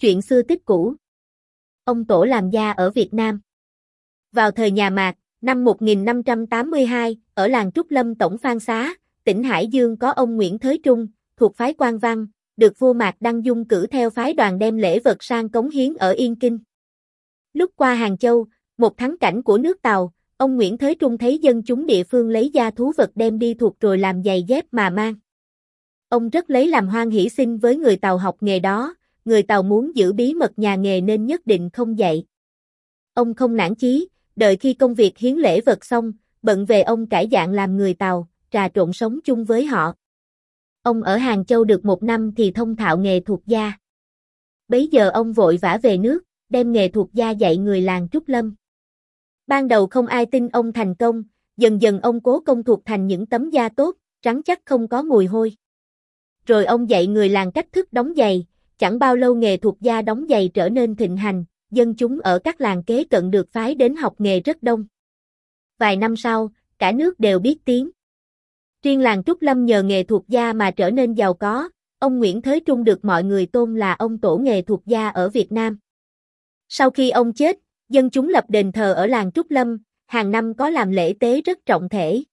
Chuyện xưa tích cũ. Ông Tổ làm gia ở Việt Nam. Vào thời nhà Mạc, năm 1582, ở làng Trúc Lâm Tổng Phan Xá, tỉnh Hải Dương có ông Nguyễn Thới Trung, thuộc phái Quan Văn, được vua Mạc Đăng Dung cử theo phái đoàn đem lễ vật sang cống hiến ở Yên Kinh. Lúc qua Hàng Châu, một thắng cảnh của nước Tàu, ông Nguyễn Thới Trung thấy dân chúng địa phương lấy da thú vật đem đi thuộc rồi làm giày dép mà mang. Ông rất lấy làm hoan hỉ xin với người Tàu học nghề đó, người Tàu muốn giữ bí mật nhà nghề nên nhất định không dạy. Ông không nản chí, đợi khi công việc hiến lễ vật xong, bận về ông cải dạng làm người Tàu, trà trộn sống chung với họ. Ông ở Hàng Châu được 1 năm thì thông thạo nghề thuộc da. Bấy giờ ông vội vã về nước, đem nghề thuộc da dạy người làng Trúc Lâm. Ban đầu không ai tin ông thành công, dần dần ông cố công thuộc thành những tấm da tốt, rắn chắc không có mùi hôi. Rồi ông dạy người làng cách thức đóng giày, chẳng bao lâu nghề thuộc da đóng giày trở nên thịnh hành, dân chúng ở các làng kế cận được phái đến học nghề rất đông. Vài năm sau, cả nước đều biết tiếng. Riêng làng Trúc Lâm nhờ nghề thuộc da mà trở nên giàu có, ông Nguyễn Thới Trung được mọi người tôn là ông tổ nghề thuộc da ở Việt Nam. Sau khi ông chết, dân chúng lập đền thờ ở làng Trúc Lâm, hàng năm có làm lễ tế rất trọng thể.